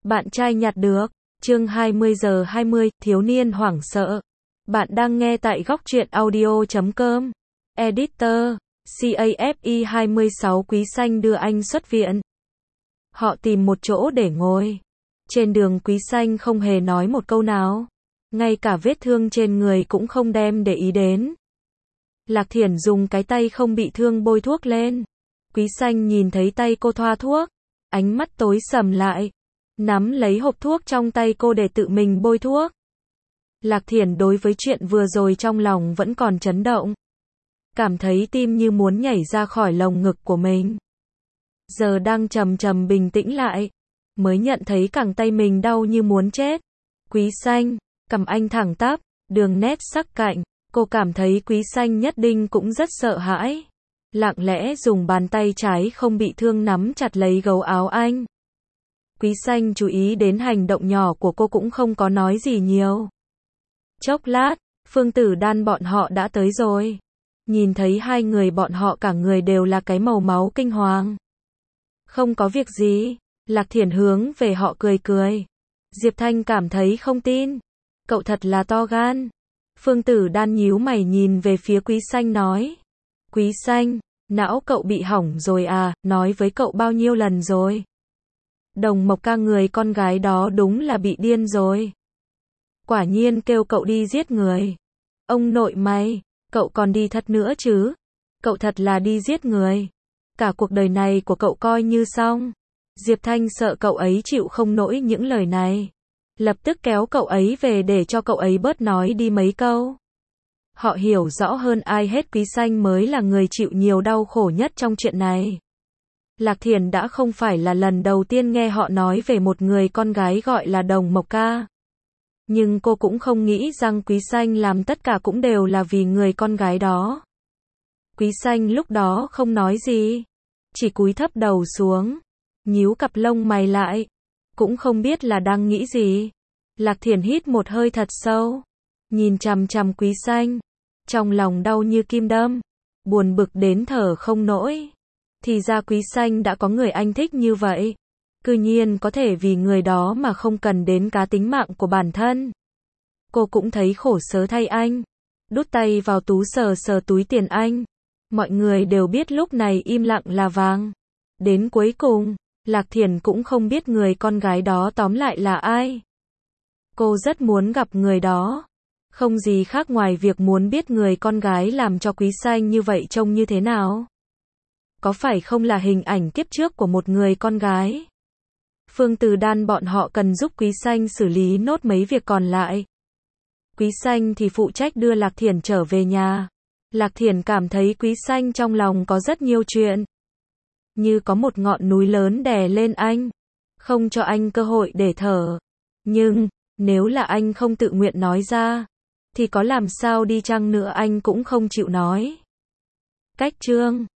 Bạn trai nhặt được. Chương 20 giờ 20, thiếu niên hoảng sợ. Bạn đang nghe tại góc truyện audio.com. Editor, CAFE 26 Quý Xanh đưa anh xuất viện. Họ tìm một chỗ để ngồi. Trên đường Quý Xanh không hề nói một câu nào. Ngay cả vết thương trên người cũng không đem để ý đến. Lạc Thiển dùng cái tay không bị thương bôi thuốc lên. Quý Xanh nhìn thấy tay cô thoa thuốc. Ánh mắt tối sầm lại. Nắm lấy hộp thuốc trong tay cô để tự mình bôi thuốc. Lạc Thiển đối với chuyện vừa rồi trong lòng vẫn còn chấn động. Cảm thấy tim như muốn nhảy ra khỏi lồng ngực của mình. Giờ đang chậm chậm bình tĩnh lại. Mới nhận thấy cẳng tay mình đau như muốn chết. Quý Xanh, cằm anh thẳng tắp, đường nét sắc cạnh. Cô cảm thấy Quý Xanh nhất định cũng rất sợ hãi. Lặng lẽ dùng bàn tay trái không bị thương nắm chặt lấy gấu áo anh. Quý Xanh chú ý đến hành động nhỏ của cô cũng không có nói gì nhiều. Chốc lát, Phương Tử Đan bọn họ đã tới rồi. Nhìn thấy hai người bọn họ cả người đều là cái màu máu kinh hoàng. Không có việc gì, Lạc Thiển hướng về họ cười cười. Diệp Thanh cảm thấy không tin. Cậu thật là to gan. Phương Tử Đan nhíu mày nhìn về phía Quý Xanh nói. Quý Xanh, não cậu bị hỏng rồi à, nói với cậu bao nhiêu lần rồi. Đồng Mộc ca người con gái đó đúng là bị điên rồi. Quả nhiên kêu cậu đi giết người. Ông nội mày, cậu còn đi thật nữa chứ. Cậu thật là đi giết người. Cả cuộc đời này của cậu coi như xong. Diệp Thanh sợ cậu ấy chịu không nổi những lời này. Lập tức kéo cậu ấy về để cho cậu ấy bớt nói đi mấy câu. Họ hiểu rõ hơn ai hết Quý Xanh mới là người chịu nhiều đau khổ nhất trong chuyện này. Lạc Thiển đã không phải là lần đầu tiên nghe họ nói về một người con gái gọi là Đồng Mộc ca. Nhưng cô cũng không nghĩ rằng Quý Xanh làm tất cả cũng đều là vì người con gái đó. Quý Xanh lúc đó không nói gì. Chỉ cúi thấp đầu xuống. Nhíu cặp lông mày lại. Cũng không biết là đang nghĩ gì. Lạc Thiển hít một hơi thật sâu. Nhìn chằm chằm Quý Xanh. Trong lòng đau như kim đâm. Buồn bực đến thở không nổi. Thì ra Quý Xanh đã có người anh thích như vậy. Cư nhiên có thể vì người đó mà không cần đến cả tính mạng của bản thân. Cô cũng thấy khổ sở thay anh. Đút tay vào túi sờ sờ túi tiền anh. Mọi người đều biết lúc này im lặng là vàng. Đến cuối cùng, Lạc Thiển cũng không biết người con gái đó tóm lại là ai. Cô rất muốn gặp người đó. Không gì khác ngoài việc muốn biết người con gái làm cho Quý Xanh như vậy trông như thế nào. Có phải không là hình ảnh kiếp trước của một người con gái? Phương Tử Đan bọn họ cần giúp Quý Xanh xử lý nốt mấy việc còn lại. Quý Xanh thì phụ trách đưa Lạc Thiển trở về nhà. Lạc Thiển cảm thấy Quý Xanh trong lòng có rất nhiều chuyện. Như có một ngọn núi lớn đè lên anh. Không cho anh cơ hội để thở. Nhưng, nếu là anh không tự nguyện nói ra, thì có làm sao đi chăng nữa anh cũng không chịu nói. Cách chương